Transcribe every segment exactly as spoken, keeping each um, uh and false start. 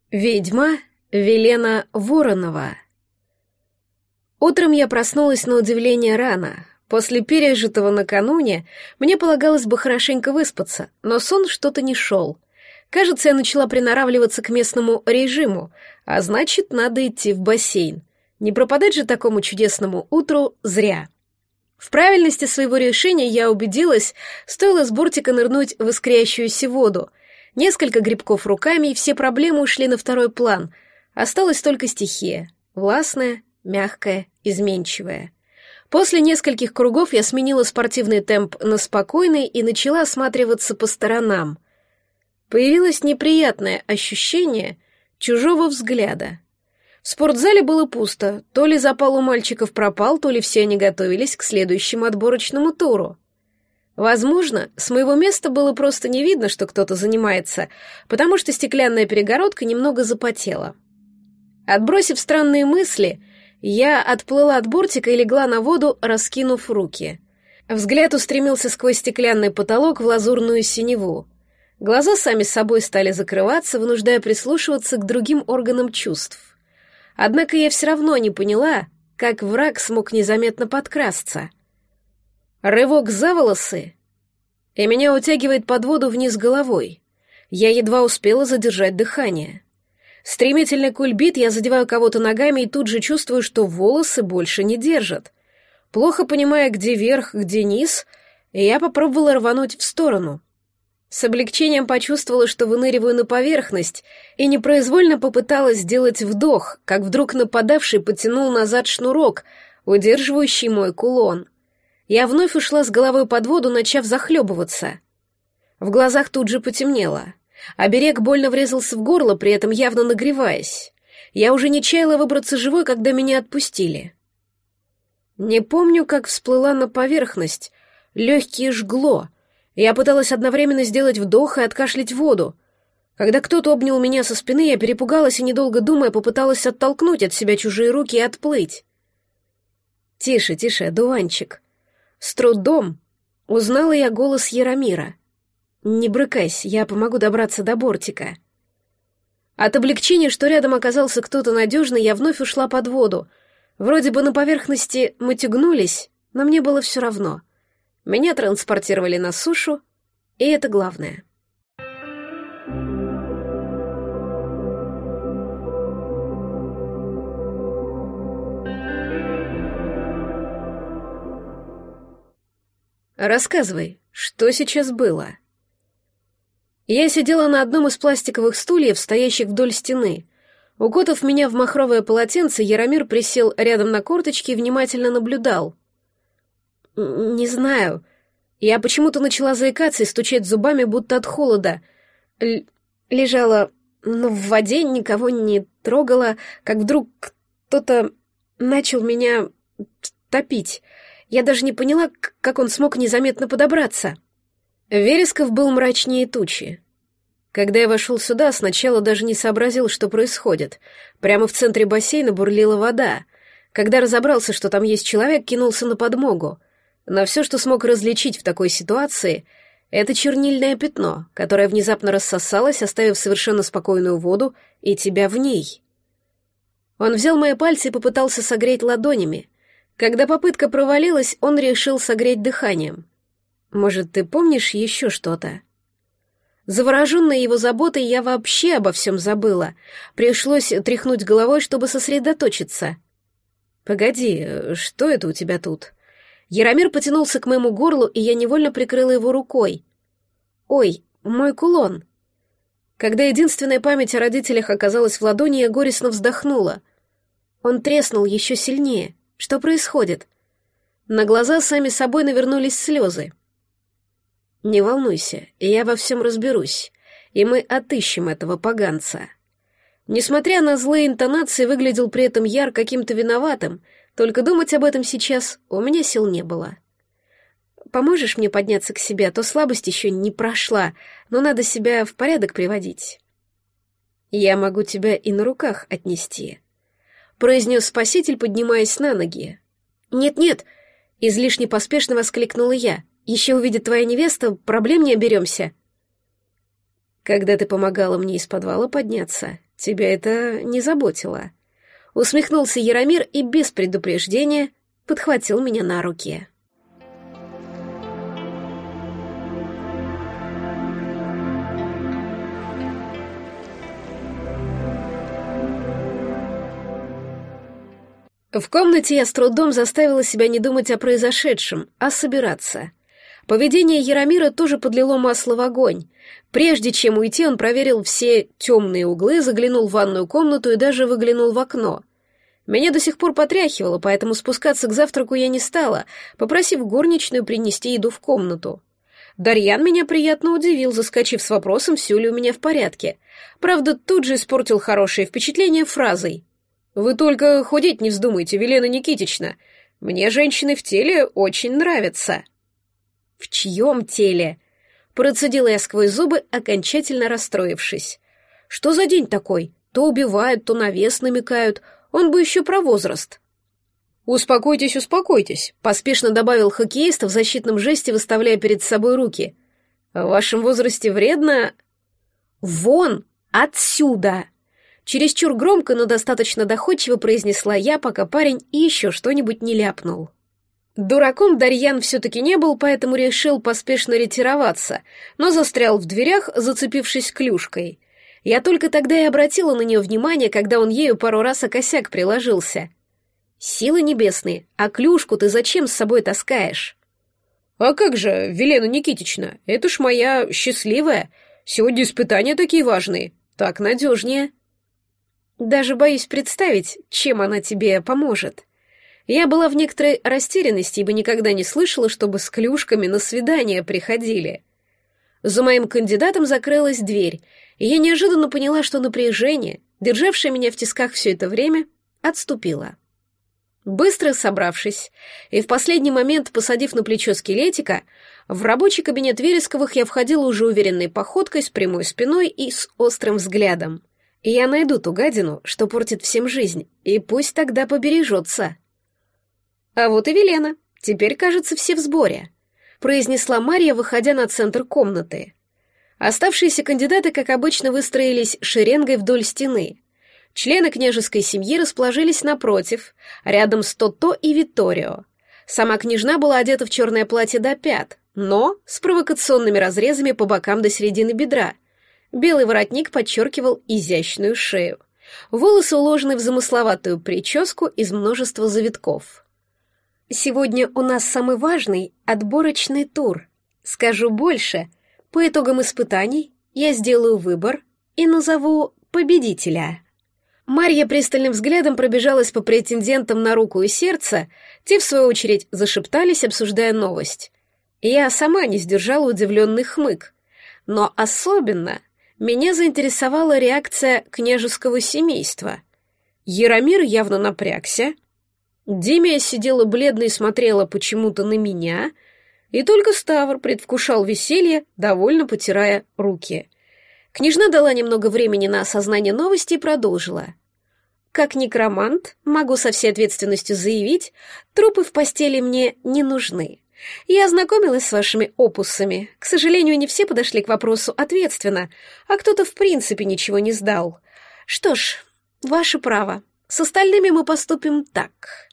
Ведьма Велена Воронова. Утром я проснулась на удивление рано. После пережитого накануне мне полагалось бы хорошенько выспаться, но сон что-то не шел. Кажется, я начала приноравливаться к местному режиму, а значит, надо идти в бассейн. Не пропадать же такому чудесному утру зря. В правильности своего решения я убедилась, стоило с бортика нырнуть в искрящуюся воду. Несколько грибков руками, и все проблемы ушли на второй план. Осталась только стихия. Властная, мягкая, изменчивая. После нескольких кругов я сменила спортивный темп на спокойный и начала осматриваться по сторонам. Появилось неприятное ощущение чужого взгляда. В спортзале было пусто. То ли запал у мальчиков пропал, то ли все они готовились к следующему отборочному туру. Возможно, с моего места было просто не видно, что кто-то занимается, потому что стеклянная перегородка немного запотела. Отбросив странные мысли, я отплыла от бортика и легла на воду, раскинув руки. Взгляд устремился сквозь стеклянный потолок в лазурную синеву. Глаза сами собой стали закрываться, вынуждая прислушиваться к другим органам чувств. Однако я все равно не поняла, как враг смог незаметно подкрасться. Рывок за волосы, и меня утягивает под воду вниз головой. Я едва успела задержать дыхание. Стремительный кульбит, я задеваю кого-то ногами и тут же чувствую, что волосы больше не держат. Плохо понимая, где верх, где низ, я попробовала рвануть в сторону. С облегчением почувствовала, что выныриваю на поверхность, и непроизвольно попыталась сделать вдох, как вдруг нападавший потянул назад шнурок, удерживающий мой кулон. Я вновь ушла с головой под воду, начав захлебываться. В глазах тут же потемнело. Оберег больно врезался в горло, при этом явно нагреваясь. Я уже не чаяла выбраться живой, когда меня отпустили. Не помню, как всплыла на поверхность. Легкие жгло. Я пыталась одновременно сделать вдох и откашлять воду. Когда кто-то обнял меня со спины, я перепугалась и, недолго думая, попыталась оттолкнуть от себя чужие руки и отплыть. «Тише, тише, одуванчик». С трудом узнала я голос Яромира. «Не брыкайся, я помогу добраться до бортика». От облегчения, что рядом оказался кто-то надежный, я вновь ушла под воду. Вроде бы на поверхности мы тягнулись, но мне было все равно. Меня транспортировали на сушу, и это главное. «Рассказывай, что сейчас было?» Я сидела на одном из пластиковых стульев, стоящих вдоль стены. Укутав меня в махровое полотенце, Яромир присел рядом на корточки и внимательно наблюдал. «Не знаю. Я почему-то начала заикаться и стучать зубами, будто от холода. Л- лежала, но в воде, никого не трогала, как вдруг кто-то начал меня топить. Я даже не поняла, как он смог незаметно подобраться». Вересков был мрачнее тучи. Когда я вошел сюда, сначала даже не сообразил, что происходит. Прямо в центре бассейна бурлила вода. Когда разобрался, что там есть человек, кинулся на подмогу. Но все, что смог различить в такой ситуации, это чернильное пятно, которое внезапно рассосалось, оставив совершенно спокойную воду и тебя в ней. Он взял мои пальцы и попытался согреть ладонями. Когда попытка провалилась, он решил согреть дыханием. «Может, ты помнишь еще что-то?» Завороженная его заботой, я вообще обо всем забыла. Пришлось тряхнуть головой, чтобы сосредоточиться. «Погоди, что это у тебя тут?» Яромир потянулся к моему горлу, и я невольно прикрыла его рукой. «Ой, мой кулон!» Когда единственная память о родителях оказалась в ладони, я горестно вздохнула. Он треснул еще сильнее. Что происходит? На глаза сами собой навернулись слезы. «Не волнуйся, я во всем разберусь, и мы отыщем этого поганца». Несмотря на злые интонации, выглядел при этом Яр каким-то виноватым, только думать об этом сейчас у меня сил не было. «Поможешь мне подняться к себе, а то слабость еще не прошла, но надо себя в порядок приводить». «Я могу тебя и на руках отнести», — произнес спаситель, поднимаясь на ноги. «Нет-нет», — излишне поспешно воскликнула я, — «еще увидит твоя невеста, проблем не оберемся». «Когда ты помогала мне из подвала подняться, тебя это не заботило. Усмехнулся Яромир и без предупреждения подхватил меня на руки. В комнате я с трудом заставила себя не думать о произошедшем, а собираться. Поведение Яромира тоже подлило масло в огонь. Прежде чем уйти, он проверил все темные углы, заглянул в ванную комнату и даже выглянул в окно. Меня до сих пор потряхивало, поэтому спускаться к завтраку я не стала, попросив горничную принести еду в комнату. Дарьян меня приятно удивил, заскочив с вопросом, все ли у меня в порядке. Правда, тут же испортил хорошее впечатление фразой: «Вы только худеть не вздумайте, Велена Никитична. Мне женщины в теле очень нравятся». «В чьем теле?» — процедила я сквозь зубы, окончательно расстроившись. «Что за день такой? То убивают, то на вес намекают. Он бы еще про возраст». «Успокойтесь, успокойтесь», — поспешно добавил хоккеист в защитном жесте, выставляя перед собой руки. «В вашем возрасте вредно...» «Вон! Отсюда!» Чересчур громко, но достаточно доходчиво произнесла я, пока парень еще что-нибудь не ляпнул. Дураком Дарьян все-таки не был, поэтому решил поспешно ретироваться, но застрял в дверях, зацепившись клюшкой. Я только тогда и обратила на нее внимание, когда он ею пару раз о косяк приложился. «Силы небесные, а клюшку ты зачем с собой таскаешь?» «А как же, Велена Никитична, это ж моя счастливая. Сегодня испытания такие важные, так надежнее». «Даже боюсь представить, чем она тебе поможет». Я была в некоторой растерянности, ибо никогда не слышала, чтобы с клюшками на свидания приходили. За моим кандидатом закрылась дверь, и я неожиданно поняла, что напряжение, державшее меня в тисках все это время, отступило. Быстро собравшись и в последний момент посадив на плечо скелетика, в рабочий кабинет Вересковых я входила уже уверенной походкой, с прямой спиной и с острым взглядом. И я найду ту гадину, что портит всем жизнь, и пусть тогда побережется. «А вот и Велена. Теперь, кажется, все в сборе», — произнесла Марья, выходя на центр комнаты. Оставшиеся кандидаты, как обычно, выстроились шеренгой вдоль стены. Члены княжеской семьи расположились напротив, рядом с Тото и Витторио. Сама княжна была одета в черное платье до пят, но с провокационными разрезами по бокам до середины бедра. Белый воротник подчеркивал изящную шею. Волосы уложены в замысловатую прическу из множества завитков. «Сегодня у нас самый важный отборочный тур. Скажу больше, по итогам испытаний я сделаю выбор и назову победителя». Марья пристальным взглядом пробежалась по претендентам на руку и сердце, те, в свою очередь, зашептались, обсуждая новость. Я сама не сдержала удивленный хмык. Но особенно меня заинтересовала реакция княжеского семейства. Яромир явно напрягся, Демия сидела бледно и смотрела почему-то на меня, и только Ставр предвкушал веселье, довольно потирая руки. Княжна дала немного времени на осознание новости и продолжила. «Как некромант, могу со всей ответственностью заявить, трупы в постели мне не нужны. Я ознакомилась с вашими опусами. К сожалению, не все подошли к вопросу ответственно, а кто-то в принципе ничего не сдал. Что ж, ваше право. С остальными мы поступим так».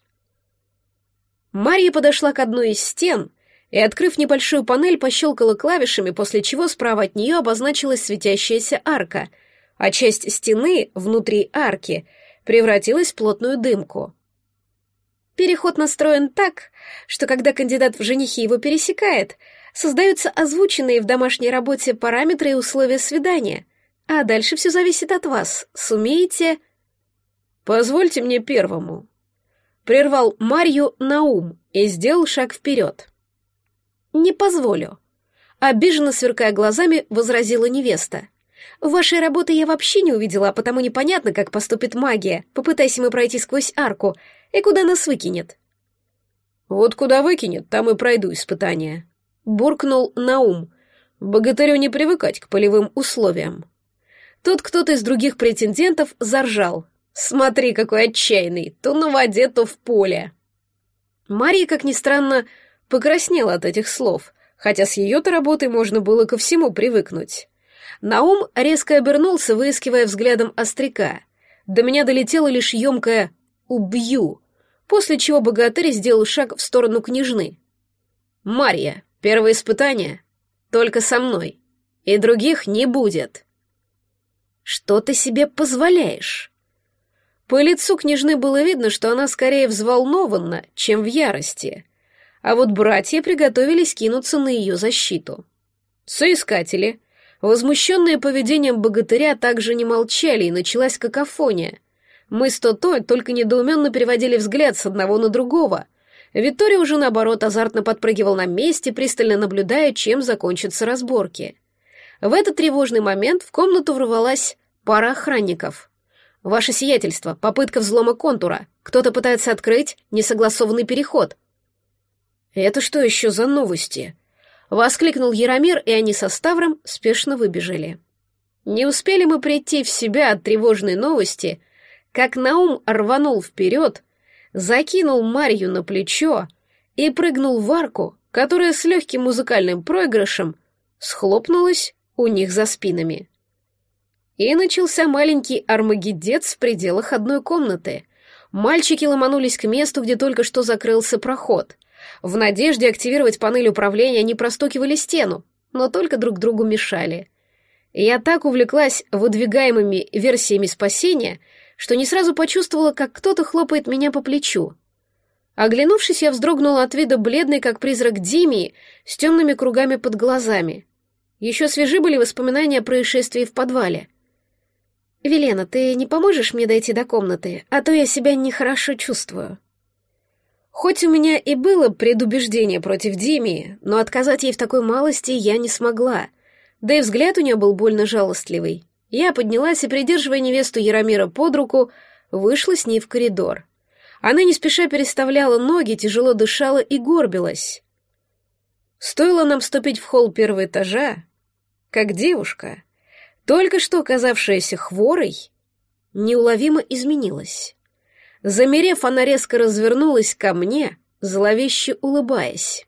Марья подошла к одной из стен и, открыв небольшую панель, пощелкала клавишами, после чего справа от нее обозначилась светящаяся арка, а часть стены внутри арки превратилась в плотную дымку. Переход настроен так, что когда кандидат в женихи его пересекает, создаются озвученные в домашней работе параметры и условия свидания, а дальше все зависит от вас. Сумеете... «Позвольте мне первому», — прервал Марью Наум и сделал шаг вперед. «Не позволю», — обиженно сверкая глазами, возразила невеста. «Вашей работы я вообще не увидела, а потому непонятно, как поступит магия. Попытайся мы пройти сквозь арку, и куда нас выкинет?» «Вот куда выкинет, там и пройду испытания», — буркнул Наум. «Богатырю не привыкать к полевым условиям». Тут кто-то из других претендентов заржал. «Смотри, какой отчаянный, то на воде, то в поле». Марья, как ни странно, покраснела от этих слов, хотя с ее-то работой можно было ко всему привыкнуть. Наум резко обернулся, выискивая взглядом остряка. До меня долетело лишь емкое «убью», после чего богатырь сделал шаг в сторону княжны. «Марья, первое испытание только со мной, и других не будет». «Что ты себе позволяешь?» По лицу княжны было видно, что она скорее взволнована, чем в ярости, а вот братья приготовились кинуться на ее защиту. Соискатели, возмущенные поведением богатыря, также не молчали, и началась какофония. Мы с Тотой только недоуменно переводили взгляд с одного на другого. Виктория уже, наоборот, азартно подпрыгивал на месте, пристально наблюдая, чем закончатся разборки. В этот тревожный момент в комнату ворвалась пара охранников. «Ваше сиятельство, попытка взлома контура. Кто-то пытается открыть несогласованный переход». «Это что еще за новости?» — воскликнул Яромир, и они со Ставром спешно выбежали. Не успели мы прийти в себя от тревожной новости, как Наум рванул вперед, закинул Марью на плечо и прыгнул в арку, которая с легким музыкальным проигрышем схлопнулась у них за спинами. И начался маленький армагеддец в пределах одной комнаты. Мальчики ломанулись к месту, где только что закрылся проход. В надежде активировать панель управления они простукивали стену, но только друг другу мешали. Я так увлеклась выдвигаемыми версиями спасения, что не сразу почувствовала, как кто-то хлопает меня по плечу. Оглянувшись, я вздрогнула от вида бледной, как призрак Димии, с темными кругами под глазами. Еще свежи были воспоминания о происшествии в подвале. «Велена, ты не поможешь мне дойти до комнаты, а то я себя нехорошо чувствую». Хоть у меня и было предубеждение против Димии, но отказать ей в такой малости я не смогла, да и взгляд у нее был больно жалостливый. Я поднялась и, придерживая невесту Яромира под руку, вышла с ней в коридор. Она не спеша переставляла ноги, тяжело дышала и горбилась. Стоило нам вступить в холл первого этажа, как девушка, только что оказавшаяся хворой, неуловимо изменилась. Замерев, она резко развернулась ко мне, зловеще улыбаясь.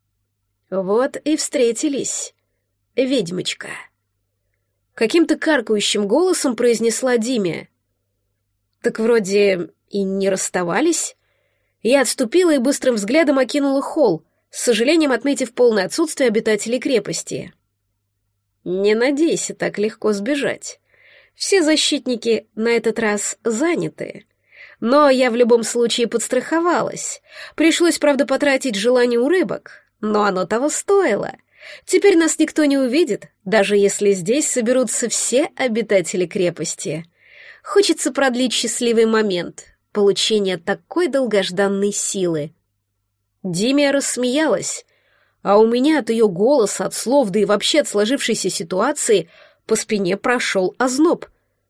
Вот и встретились, ведьмочка. Каким-то каркающим голосом произнесла Диме. Так вроде и не расставались. Я отступила и быстрым взглядом окинула холл, с сожалением отметив полное отсутствие обитателей крепости. Не надейся так легко сбежать. Все защитники на этот раз заняты. Но я в любом случае подстраховалась. Пришлось, правда, потратить желание у рыбок, но оно того стоило. Теперь нас никто не увидит, даже если здесь соберутся все обитатели крепости. Хочется продлить счастливый момент получения такой долгожданной силы. Димия рассмеялась, а у меня от ее голоса, от слов, да и вообще от сложившейся ситуации по спине прошел озноб.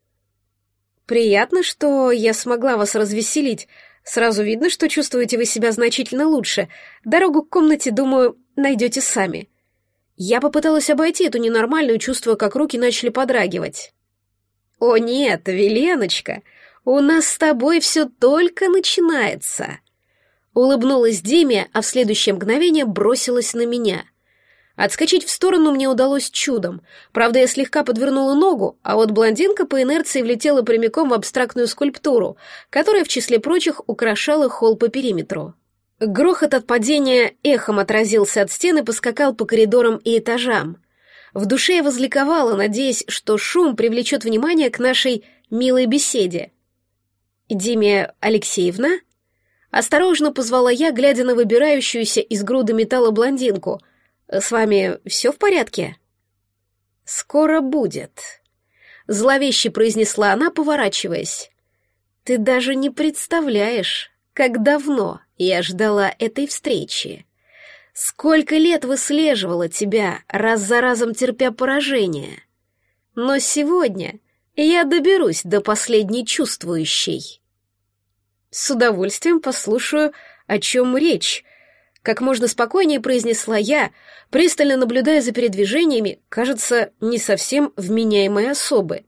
«Приятно, что я смогла вас развеселить. Сразу видно, что чувствуете вы себя значительно лучше. Дорогу к комнате, думаю, найдете сами». Я попыталась обойти эту ненормальную, чувствуя, как руки начали подрагивать. «О нет, Веленочка, у нас с тобой все только начинается». Улыбнулась Диме, а в следующее мгновение бросилась на меня. Отскочить в сторону мне удалось чудом. Правда, я слегка подвернула ногу, а вот блондинка по инерции влетела прямиком в абстрактную скульптуру, которая, в числе прочих, украшала холл по периметру. Грохот от падения эхом отразился от стены и поскакал по коридорам и этажам. В душе я возликовала, надеясь, что шум привлечет внимание к нашей милой беседе. «Димия Алексеевна?» Осторожно позвала я, глядя на выбирающуюся из груды металла блондинку. «С вами все в порядке?» «Скоро будет», — зловеще произнесла она, поворачиваясь. «Ты даже не представляешь, как давно я ждала этой встречи. Сколько лет выслеживала тебя, раз за разом терпя поражение. Но сегодня я доберусь до последней чувствующей». «С удовольствием послушаю, о чем речь», — как можно спокойнее произнесла я, пристально наблюдая за передвижениями, кажется, не совсем вменяемой особы.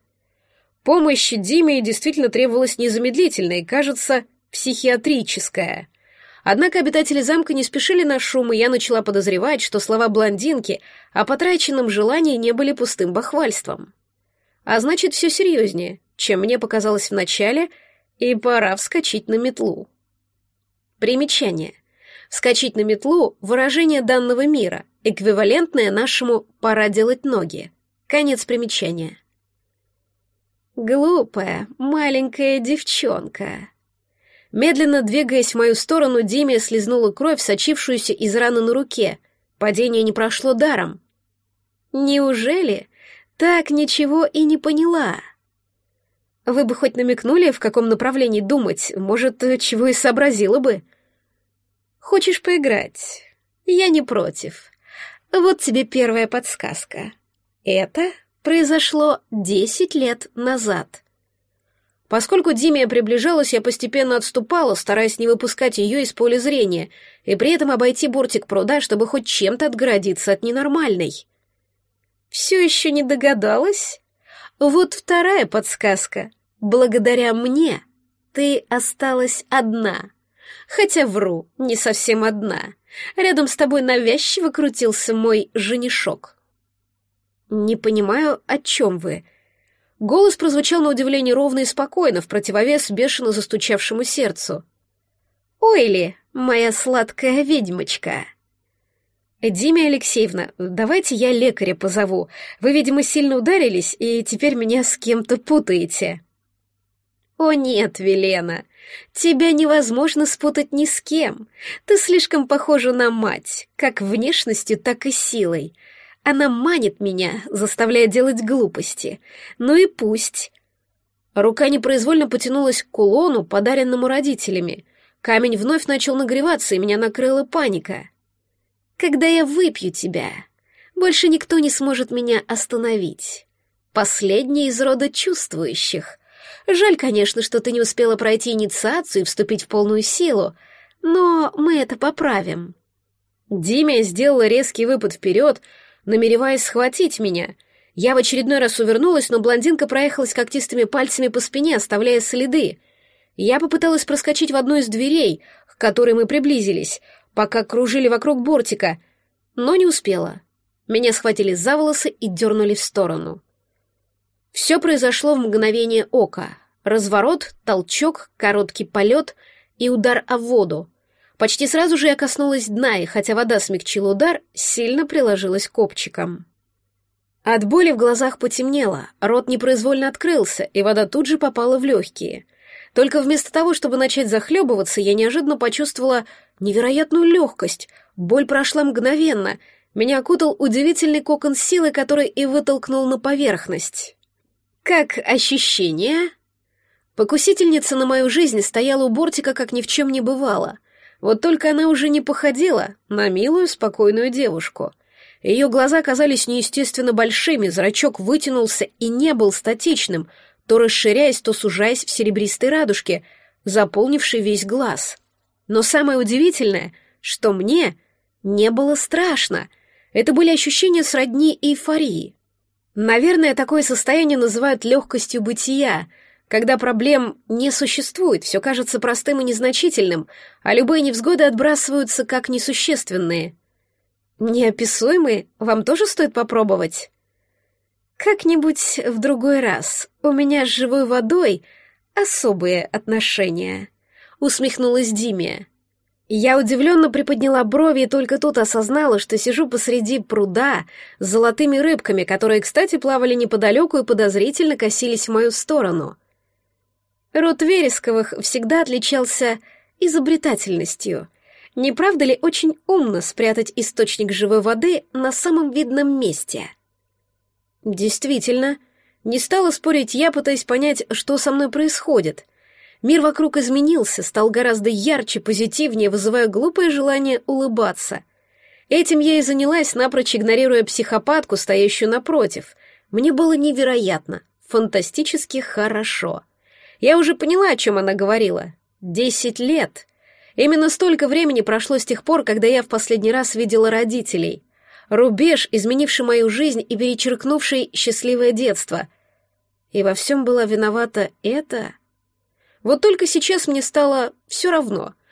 Помощь Диме действительно требовалась незамедлительная и, кажется, психиатрическая. Однако обитатели замка не спешили на шум, и я начала подозревать, что слова блондинки о потраченном желании не были пустым бахвальством. А значит, все серьезнее, чем мне показалось вначале, и пора вскочить на метлу. Примечание. Вскочить на метлу — выражение данного мира, эквивалентное нашему «пора делать ноги». Конец примечания. Глупая, маленькая девчонка. Медленно двигаясь в мою сторону, Демия слезнула кровь, сочившуюся из раны на руке. Падение не прошло даром. Неужели так ничего и не поняла? Вы бы хоть намекнули, в каком направлении думать, может, чего и сообразила бы. Хочешь поиграть? Я не против. Вот тебе первая подсказка. Это произошло десять лет назад. Поскольку Димия приближалась, я постепенно отступала, стараясь не выпускать ее из поля зрения, и при этом обойти бортик пруда, чтобы хоть чем-то отгородиться от ненормальной. Все еще не догадалась? Вот вторая подсказка. Благодаря мне ты осталась одна. Хотя вру, не совсем одна. Рядом с тобой навязчиво крутился мой женишок. Не понимаю, о чем вы. Голос прозвучал на удивление ровно и спокойно, в противовес бешено застучавшему сердцу. «Ойли, моя сладкая ведьмочка!» «Димия Алексеевна, давайте я лекаря позову. Вы, видимо, сильно ударились, и теперь меня с кем-то путаете». «О нет, Велена, тебя невозможно спутать ни с кем. Ты слишком похожа на мать, как внешностью, так и силой. Она манит меня, заставляя делать глупости. Ну и пусть». Рука непроизвольно потянулась к кулону, подаренному родителями. Камень вновь начал нагреваться, и меня накрыла паника. «Когда я выпью тебя, больше никто не сможет меня остановить. Последний из рода чувствующих. Жаль, конечно, что ты не успела пройти инициацию и вступить в полную силу, но мы это поправим». Димия сделала резкий выпад вперед, намереваясь схватить меня. Я в очередной раз увернулась, но блондинка проехалась когтистыми пальцами по спине, оставляя следы. Я попыталась проскочить в одну из дверей, к которой мы приблизились, пока кружили вокруг бортика, но не успела. Меня схватили за волосы и дернули в сторону. Все произошло в мгновение ока. Разворот, толчок, короткий полет и удар о воду. Почти сразу же я коснулась дна, и хотя вода смягчила удар, сильно приложилась копчиком. От боли в глазах потемнело, рот непроизвольно открылся, и вода тут же попала в легкие. Только вместо того, чтобы начать захлебываться, я неожиданно почувствовала невероятную легкость. Боль прошла мгновенно. Меня окутал удивительный кокон силы, который и вытолкнул на поверхность. «Как ощущение?» Покусительница на мою жизнь стояла у бортика, как ни в чем не бывало. Вот только она уже не походила на милую, спокойную девушку. Ее глаза казались неестественно большими, зрачок вытянулся и не был статичным, то расширяясь, то сужаясь в серебристой радужке, заполнившей весь глаз. Но самое удивительное, что мне не было страшно. Это были ощущения сродни эйфории. Наверное, такое состояние называют легкостью бытия, когда проблем не существует, все кажется простым и незначительным, а любые невзгоды отбрасываются как несущественные. Неописуемые? Вам тоже стоит попробовать? Как-нибудь в другой раз. У меня с живой водой особые отношения, усмехнулась Димия. Я удивленно приподняла брови и только тут осознала, что сижу посреди пруда с золотыми рыбками, которые, кстати, плавали неподалеку и подозрительно косились в мою сторону. Род Вересковых всегда отличался изобретательностью. Не правда ли очень умно спрятать источник живой воды на самом видном месте? Действительно, не стала спорить я, пытаясь понять, что со мной происходит. Мир вокруг изменился, стал гораздо ярче, позитивнее, вызывая глупое желание улыбаться. Этим я и занялась, напрочь игнорируя психопатку, стоящую напротив. Мне было невероятно, фантастически хорошо. Я уже поняла, о чем она говорила. Десять лет. Именно столько времени прошло с тех пор, когда я в последний раз видела родителей. Рубеж, изменивший мою жизнь и перечеркнувший счастливое детство. И во всем была виновата это... Вот только сейчас мне стало все равно.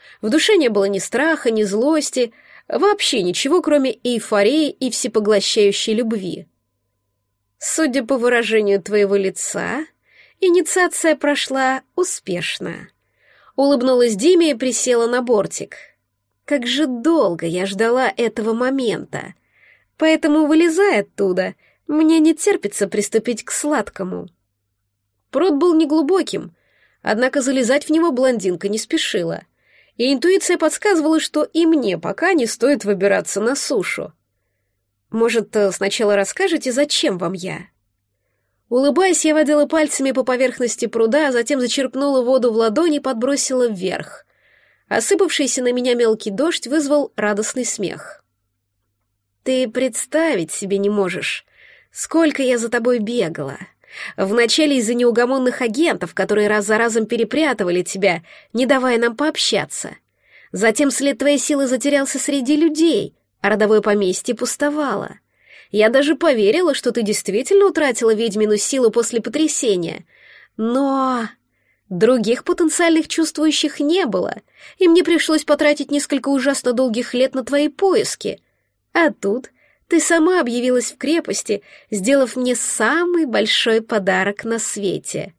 В душе не было ни страха, ни злости, вообще ничего, кроме эйфории и всепоглощающей любви. Судя по выражению твоего лица, инициация прошла успешно. Улыбнулась Диме и присела на бортик. Как же долго я ждала этого момента. Поэтому, вылезая оттуда, мне не терпится приступить к сладкому. Пруд был неглубоким, однако залезать в него блондинка не спешила, и интуиция подсказывала, что и мне пока не стоит выбираться на сушу. Может, сначала расскажете, зачем вам я? Улыбаясь, я водила пальцами по поверхности пруда, а затем зачерпнула воду в ладони и подбросила вверх. Осыпавшийся на меня мелкий дождь вызвал радостный смех. Ты представить себе не можешь, сколько я за тобой бегала. Вначале из-за неугомонных агентов, которые раз за разом перепрятывали тебя, не давая нам пообщаться. Затем след твоей силы затерялся среди людей, а родовое поместье пустовало. Я даже поверила, что ты действительно утратила ведьмину силу после потрясения. Но других потенциальных чувствующих не было, и мне пришлось потратить несколько ужасно долгих лет на твои поиски. А тут ты сама объявилась в крепости, сделав мне самый большой подарок на свете.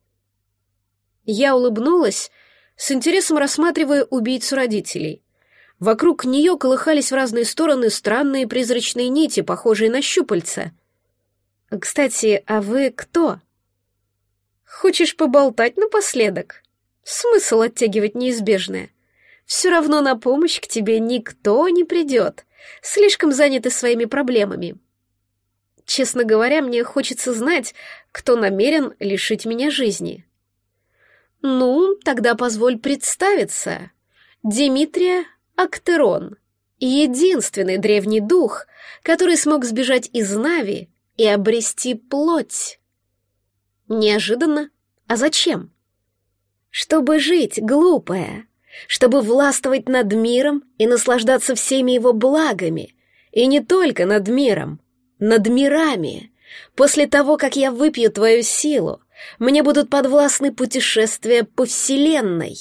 Я улыбнулась, с интересом рассматривая убийцу родителей. Вокруг нее колыхались в разные стороны странные призрачные нити, похожие на щупальца. «Кстати, а вы кто?» «Хочешь поболтать напоследок? Смысл оттягивать неизбежное. Все равно на помощь к тебе никто не придет, слишком заняты своими проблемами. Честно говоря, мне хочется знать, кто намерен лишить меня жизни». «Ну, тогда позволь представиться. Димитрия Актерон, единственный древний дух, который смог сбежать из Нави и обрести плоть». «Неожиданно? А зачем?» «Чтобы жить, глупая, чтобы властвовать над миром и наслаждаться всеми его благами, и не только над миром, над мирами. После того, как я выпью твою силу, мне будут подвластны путешествия по вселенной».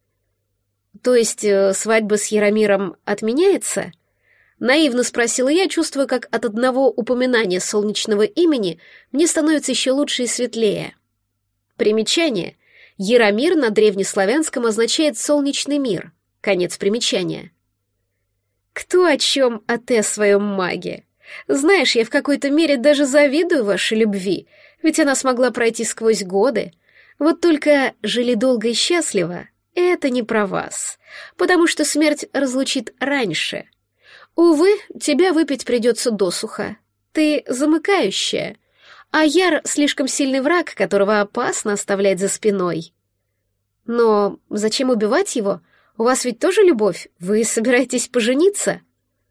«То есть э, свадьба с Яромиром отменяется?» Наивно спросила я, чувствуя, как от одного упоминания солнечного имени мне становится еще лучше и светлее. Примечание. Яромир на древнеславянском означает «солнечный мир». Конец примечания. «Кто о чем, а ты о своем маге? Знаешь, я в какой-то мере даже завидую вашей любви, ведь она смогла пройти сквозь годы. Вот только жили долго и счастливо. Это не про вас, потому что смерть разлучит раньше. Увы, тебя выпить придется досуха. Ты замыкающая, а Яр — слишком сильный враг, которого опасно оставлять за спиной. Но зачем убивать его? У вас ведь тоже любовь? Вы собираетесь пожениться?»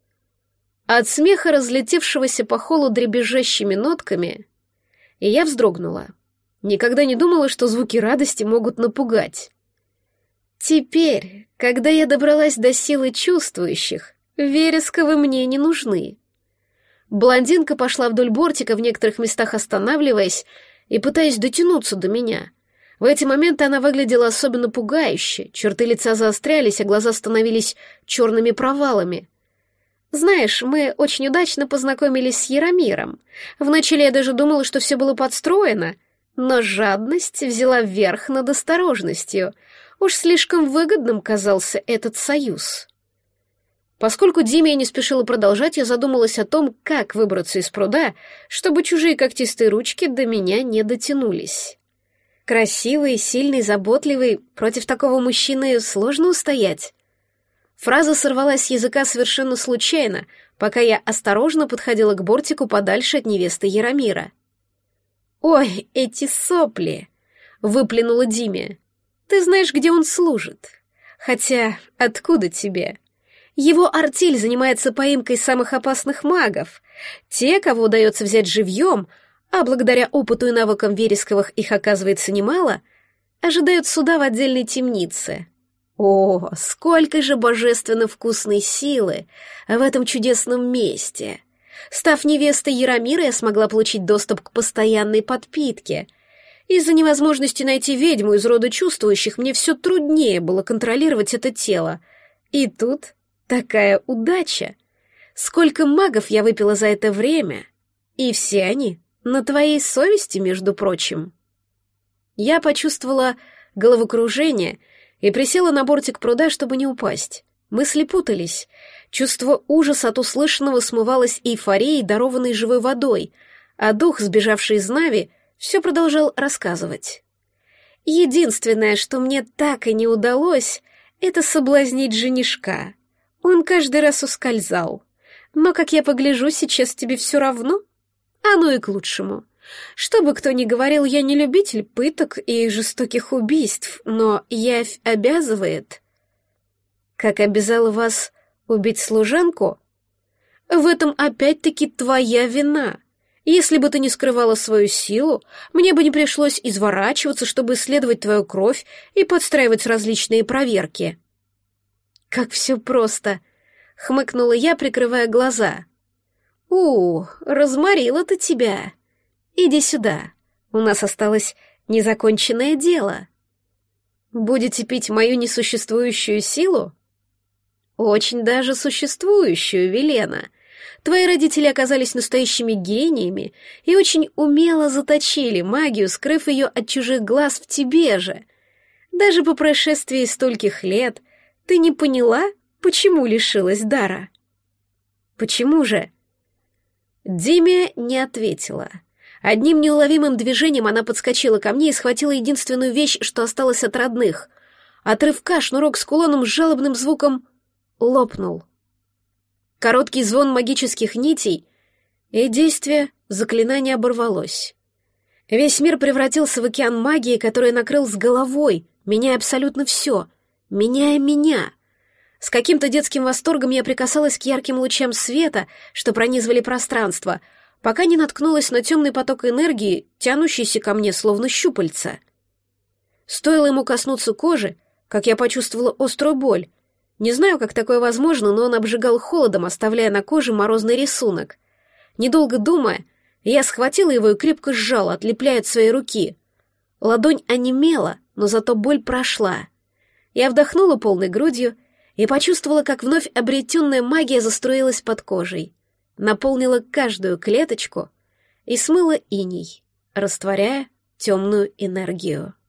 От смеха, разлетевшегося по холу дребезжащими нотками, я вздрогнула. Никогда не думала, что звуки радости могут напугать. Теперь, когда я добралась до силы чувствующих, вересковы мне не нужны. Блондинка пошла вдоль бортика, в некоторых местах останавливаясь и пытаясь дотянуться до меня. В эти моменты она выглядела особенно пугающе, черты лица заострялись, а глаза становились черными провалами. «Знаешь, мы очень удачно познакомились с Яромиром. Вначале я даже думала, что все было подстроено, но жадность взяла верх над осторожностью. Уж слишком выгодным казался этот союз». Поскольку Диме не спешила продолжать, я задумалась о том, как выбраться из пруда, чтобы чужие когтистые ручки до меня не дотянулись. Красивый, сильный, заботливый, против такого мужчины сложно устоять. Фраза сорвалась с языка совершенно случайно, пока я осторожно подходила к бортику подальше от невесты Яромира. «Ой, эти сопли!» — выплюнула Диме. «Ты знаешь, где он служит? Хотя, откуда тебе? Его артель занимается поимкой самых опасных магов. Те, кого удается взять живьем, а благодаря опыту и навыкам Вересковых их оказывается немало, ожидают суда в отдельной темнице. О, сколько же божественно вкусной силы в этом чудесном месте! Став невестой Яромира, я смогла получить доступ к постоянной подпитке. Из-за невозможности найти ведьму из рода чувствующих мне все труднее было контролировать это тело. И тут такая удача. Сколько магов я выпила за это время, и все они на твоей совести, между прочим. Я почувствовала головокружение и присела на бортик пруда, чтобы не упасть. Мысли путались. Чувство ужаса от услышанного смывалось эйфорией, дарованной живой водой, а дух, сбежавший из Нави, все продолжал рассказывать. Единственное, что мне так и не удалось, это соблазнить женишка. Он каждый раз ускользал. Но, как я погляжу, сейчас тебе все равно. Оно и к лучшему. Что бы кто ни говорил, я не любитель пыток и жестоких убийств, но явь обязывает. Как обязала вас убить служанку? В этом опять-таки твоя вина. Если бы ты не скрывала свою силу, мне бы не пришлось изворачиваться, чтобы исследовать твою кровь и подстраивать различные проверки. Как все просто, хмыкнула я, прикрывая глаза. У, разморила-то тебя. Иди сюда, у нас осталось незаконченное дело. Будете пить мою несуществующую силу? Очень даже существующую, Велена. Твои родители оказались настоящими гениями и очень умело заточили магию, скрыв ее от чужих глаз в тебе же. Даже по прошествии стольких лет ты не поняла, почему лишилась дара? Почему же? Демия не ответила. Одним неуловимым движением она подскочила ко мне и схватила единственную вещь, что осталось от родных. От рывка шнурок с кулоном с жалобным звуком лопнул. Короткий звон магических нитей, и действие заклинания оборвалось. Весь мир превратился в океан магии, который накрыл с головой, меняя абсолютно все, меняя меня. С каким-то детским восторгом я прикасалась к ярким лучам света, что пронизывали пространство, пока не наткнулась на темный поток энергии, тянущийся ко мне словно щупальца. Стоило ему коснуться кожи, как я почувствовала острую боль. Не знаю, как такое возможно, но он обжигал холодом, оставляя на коже морозный рисунок. Недолго думая, я схватила его и крепко сжала, отлепляя от своей руки. Ладонь онемела, но зато боль прошла. Я вдохнула полной грудью и почувствовала, как вновь обретенная магия заструилась под кожей, наполнила каждую клеточку и смыла иней, растворяя темную энергию.